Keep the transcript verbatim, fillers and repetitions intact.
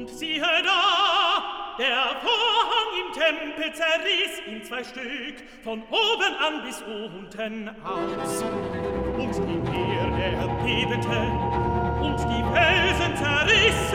Und siehe da, der Vorhang im Tempel zerriss in zwei Stück, von oben an bis unten aus. Und die Erde erbebte, und die Felsen zerrissen,